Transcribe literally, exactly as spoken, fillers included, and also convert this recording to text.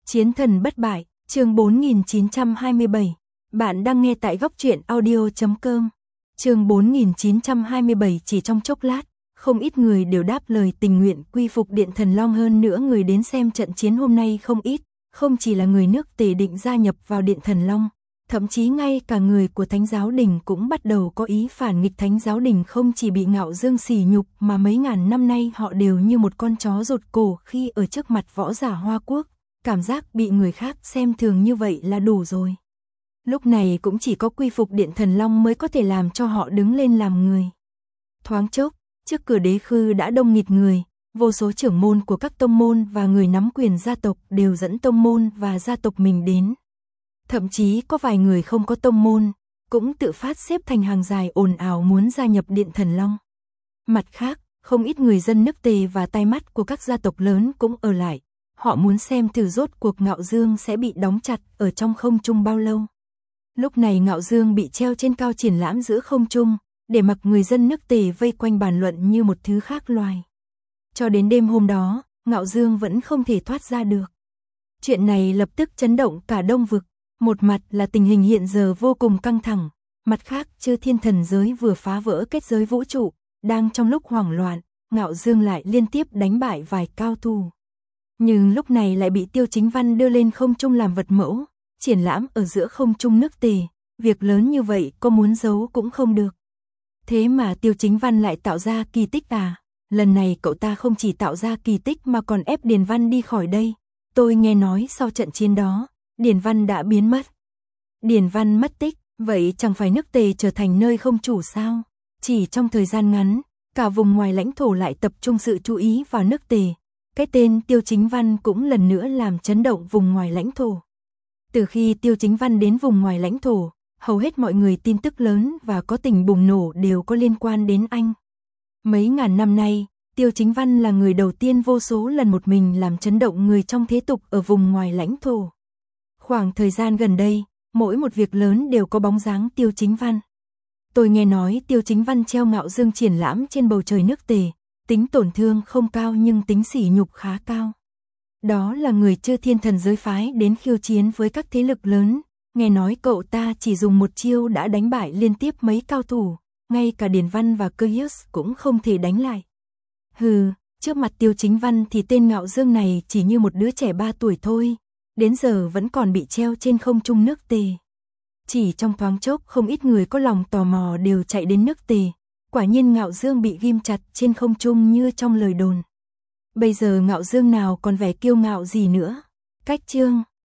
Chiến thần bất bại, chương bốn nghìn chín trăm hai mươi bảy. Bạn đang nghe tại góc truyện audio chấm com. Chương bốn nghìn chín trăm hai mươi bảy. Chỉ trong chốc lát, không ít người đều đáp lời tình nguyện quy phục Điện Thần Long, hơn nữa người đến xem trận chiến hôm nay không ít, không chỉ là người nước Tề định gia nhập vào Điện Thần Long, thậm chí ngay cả người của Thánh Giáo Đình cũng bắt đầu có ý phản nghịch. Thánh Giáo Đình không chỉ bị Ngạo Dương sỉ nhục mà mấy ngàn năm nay họ đều như một con chó rụt cổ khi ở trước mặt võ giả Hoa Quốc, cảm giác bị người khác xem thường như vậy là đủ rồi. Lúc này cũng chỉ có quy phục Điện Thần Long mới có thể làm cho họ đứng lên làm người. Thoáng chốc, trước cửa đế khư đã đông nghịt người, vô số trưởng môn của các tông môn và người nắm quyền gia tộc đều dẫn tông môn và gia tộc mình đến. Thậm chí có vài người không có tông môn, cũng tự phát xếp thành hàng dài ồn ào muốn gia nhập Điện Thần Long. Mặt khác, không ít người dân nước Tề và tai mắt của các gia tộc lớn cũng ở lại. Họ muốn xem thử rốt cuộc Ngạo Dương sẽ bị đóng chặt ở trong không trung bao lâu. Lúc này Ngạo Dương bị treo trên cao triển lãm giữa không trung, để mặc người dân nước Tề vây quanh bàn luận như một thứ khác loài. Cho đến đêm hôm đó, Ngạo Dương vẫn không thể thoát ra được. Chuyện này lập tức chấn động cả Đông vực. Một mặt là tình hình hiện giờ vô cùng căng thẳng, mặt khác Chư Thiên Thần Giới vừa phá vỡ kết giới vũ trụ, đang trong lúc hoảng loạn, Ngạo Dương lại liên tiếp đánh bại vài cao thủ. Nhưng lúc này lại bị Tiêu Chính Văn đưa lên không trung làm vật mẫu, triển lãm ở giữa không trung nước Tề, việc lớn như vậy có muốn giấu cũng không được. Thế mà Tiêu Chính Văn lại tạo ra kỳ tích à? Lần này cậu ta không chỉ tạo ra kỳ tích mà còn ép Điền Văn đi khỏi đây. Tôi nghe nói sau trận chiến đó, Điền Văn đã biến mất. Điền Văn mất tích, vậy chẳng phải nước Tề trở thành nơi không chủ sao? Chỉ trong thời gian ngắn, cả vùng ngoài lãnh thổ lại tập trung sự chú ý vào nước Tề. Cái tên Tiêu Chính Văn cũng lần nữa làm chấn động vùng ngoài lãnh thổ. Từ khi Tiêu Chính Văn đến vùng ngoài lãnh thổ, hầu hết mọi người tin tức lớn và có tình bùng nổ đều có liên quan đến anh. Mấy ngàn năm nay, Tiêu Chính Văn là người đầu tiên vô số lần một mình làm chấn động người trong thế tục ở vùng ngoài lãnh thổ. Khoảng thời gian gần đây, mỗi một việc lớn đều có bóng dáng Tiêu Chính Văn. Tôi nghe nói Tiêu Chính Văn treo Ngạo Dương triển lãm trên bầu trời nước Tề, tính tổn thương không cao nhưng tính sỉ nhục khá cao. Đó là người Chư Thiên Thần Giới phái đến khiêu chiến với các thế lực lớn, nghe nói cậu ta chỉ dùng một chiêu đã đánh bại liên tiếp mấy cao thủ, ngay cả Điền Văn và Curious cũng không thể đánh lại. Hừ, trước mặt Tiêu Chính Văn thì tên Ngạo Dương này chỉ như một đứa trẻ ba tuổi thôi, đến giờ vẫn còn bị treo trên không trung nước Tề. Chỉ trong thoáng chốc không ít người có lòng tò mò đều chạy đến nước Tề. Quả nhiên Ngạo Dương bị ghim chặt trên không trung như trong lời đồn. Bây giờ Ngạo Dương nào còn vẻ kiêu ngạo gì nữa. Cách chương